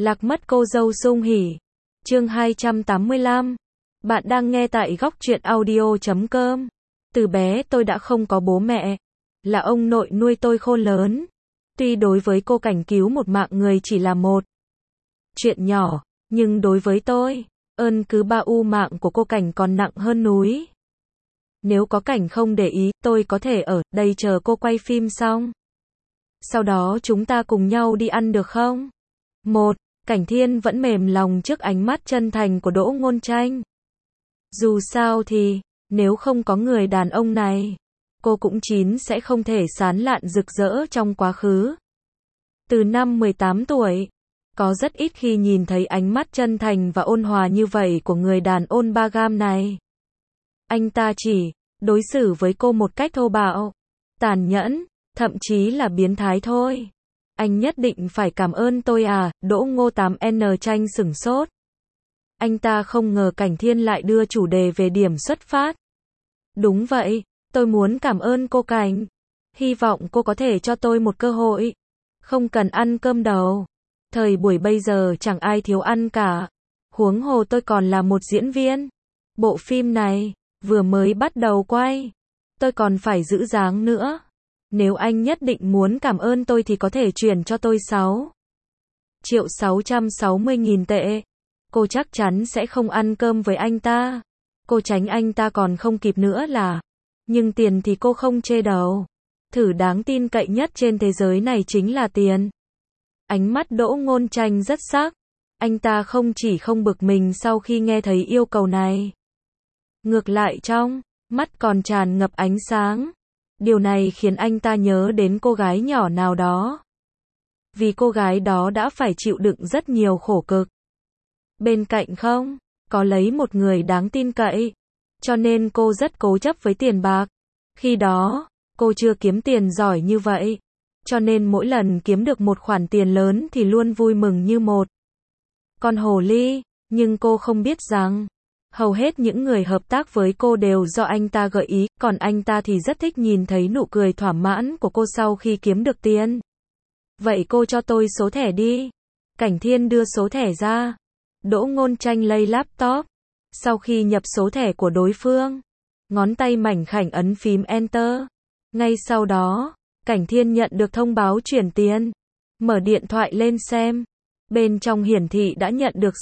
Lạc mất cô dâu sung hỉ. Chương 285. Bạn đang nghe tại góc truyện audio.com. Từ bé tôi đã không có bố mẹ. Là ông nội nuôi tôi khôn lớn. Tuy đối với cô Cảnh cứu một mạng người chỉ là một chuyện nhỏ, nhưng đối với tôi, ơn cứ ba u mạng của cô Cảnh còn nặng hơn núi. Nếu có Cảnh không để ý, tôi có thể ở đây chờ cô quay phim xong. Sau đó chúng ta cùng nhau đi ăn được không? Cảnh Thiên vẫn mềm lòng trước ánh mắt chân thành của Đỗ Ngôn Tranh. Dù sao thì, nếu không có người đàn ông này, cô cũng sẽ không thể sán lạn rực rỡ trong quá khứ. Từ năm 18 tuổi, có rất ít khi nhìn thấy ánh mắt chân thành và ôn hòa như vậy của người đàn ông ba gam này. Anh ta chỉ đối xử với cô một cách thô bạo, tàn nhẫn, thậm chí là biến thái thôi. Anh nhất định phải cảm ơn tôi à? Đỗ Ngô 8N Tranh sửng sốt. Anh ta không ngờ Cảnh Thiên lại đưa chủ đề về điểm xuất phát. Đúng vậy, tôi muốn cảm ơn cô Cảnh. Hy vọng cô có thể cho tôi một cơ hội. Không cần ăn cơm đâu. Thời buổi bây giờ chẳng ai thiếu ăn cả. Huống hồ tôi còn là một diễn viên. Bộ phim này vừa mới bắt đầu quay, tôi còn phải giữ dáng nữa. Nếu anh nhất định muốn cảm ơn tôi thì có thể chuyển cho tôi 6.660.000 tệ. Cô chắc chắn sẽ không ăn cơm với anh ta. Cô tránh anh ta còn không kịp nữa là. Nhưng tiền thì cô không chê đâu. Thử đáng tin cậy nhất trên thế giới này chính là tiền. Ánh mắt Đỗ Ngôn Tranh rất sắc. Anh ta không chỉ không bực mình sau khi nghe thấy yêu cầu này. Ngược lại trong mắt còn tràn ngập ánh sáng. Điều này khiến anh ta nhớ đến cô gái nhỏ nào đó. Vì cô gái đó đã phải chịu đựng rất nhiều khổ cực. Bên cạnh không có lấy một người đáng tin cậy. Cho nên cô rất cố chấp với tiền bạc. Khi đó, cô chưa kiếm tiền giỏi như vậy. Cho nên mỗi lần kiếm được một khoản tiền lớn thì luôn vui mừng như một con hồ ly. Nhưng cô không biết rằng, hầu hết những người hợp tác với cô đều do anh ta gợi ý, còn anh ta thì rất thích nhìn thấy nụ cười thỏa mãn của cô sau khi kiếm được tiền. Vậy cô cho tôi số thẻ đi. Cảnh Thiên đưa số thẻ ra. Đỗ Ngôn Tranh lấy laptop. Sau khi nhập số thẻ của đối phương, ngón tay mảnh khảnh ấn phím Enter. Ngay sau đó, Cảnh Thiên nhận được thông báo chuyển tiền. Mở điện thoại lên xem. Bên trong hiển thị đã nhận được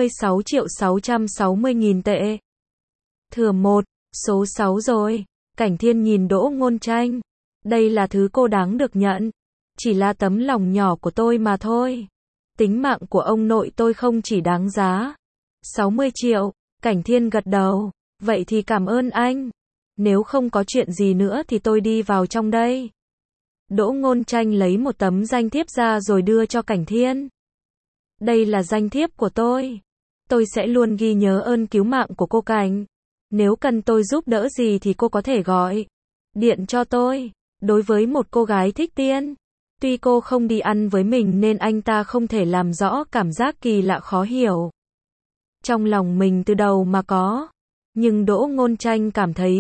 66.660.000 tệ. Thừa một, số 6 rồi. Cảnh Thiên nhìn Đỗ Ngôn Tranh. Đây là thứ cô đáng được nhận. Chỉ là tấm lòng nhỏ của tôi mà thôi. Tính mạng của ông nội tôi không chỉ đáng giá 60 triệu. Cảnh Thiên gật đầu. Vậy thì cảm ơn anh. Nếu không có chuyện gì nữa thì tôi đi vào trong đây. Đỗ Ngôn Tranh lấy một tấm danh thiếp ra rồi đưa cho Cảnh Thiên. Đây là danh thiếp của tôi. Tôi sẽ luôn ghi nhớ ơn cứu mạng của cô Cảnh. Nếu cần tôi giúp đỡ gì thì cô có thể gọi điện cho tôi. Đối với một cô gái thích tiền, tuy cô không đi ăn với mình nên anh ta không thể làm rõ cảm giác kỳ lạ khó hiểu trong lòng mình từ đầu mà có. Nhưng Đỗ Ngôn Tranh cảm thấy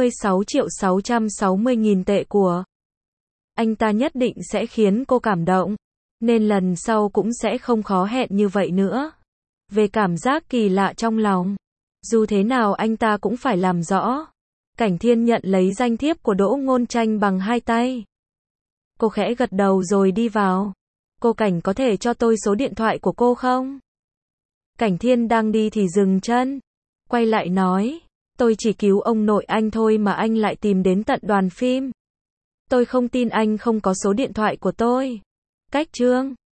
66.660.000 tệ của anh ta nhất định sẽ khiến cô cảm động. Nên lần sau cũng sẽ không khó hẹn như vậy nữa. Về cảm giác kỳ lạ trong lòng, dù thế nào anh ta cũng phải làm rõ. Cảnh Thiên nhận lấy danh thiếp của Đỗ Ngôn Tranh bằng hai tay. Cô khẽ gật đầu rồi đi vào. Cô Cảnh có thể cho tôi số điện thoại của cô không? Cảnh Thiên đang đi thì dừng chân. Quay lại nói. Tôi chỉ cứu ông nội anh thôi mà anh lại tìm đến tận đoàn phim. Tôi không tin anh không có số điện thoại của tôi. Cách chương